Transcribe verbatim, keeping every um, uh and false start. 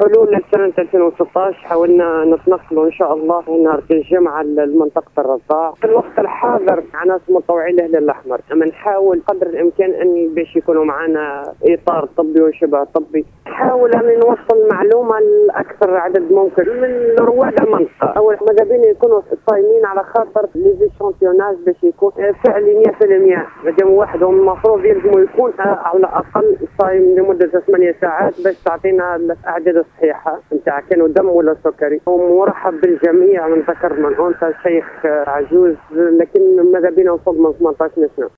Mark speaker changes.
Speaker 1: حلول لسنة ألفين وستة عشر حاولنا نتنقلوا إن شاء الله نهار الجمعة لمنطقة الرضاع. في الوقت الحاضر معنا متطوعين الهلال الأحمر، أما نحاول قدر الإمكان أن باش يكونوا معنا إطار طبي وشبه طبي. نحاول أن نوصل معلومة لأكثر عدد ممكن من رواد المنطقة. أول ماذا بينا يكونوا صايمين على خاطر ليزيشانتيوناج باش يكون فعلي مية بالمية. مادام واحد المفروض يلزم يكون على الأقل صايم لمدة ثمانية ساعات باش تعطينا الأعداد الصحيحة نتاع كانوا دم ولا سكري. ومرحب بالجميع، من ذكر من أنثى شيخ عجوز، لكن ماذا بينا وصل من ثمانية عشر سنة.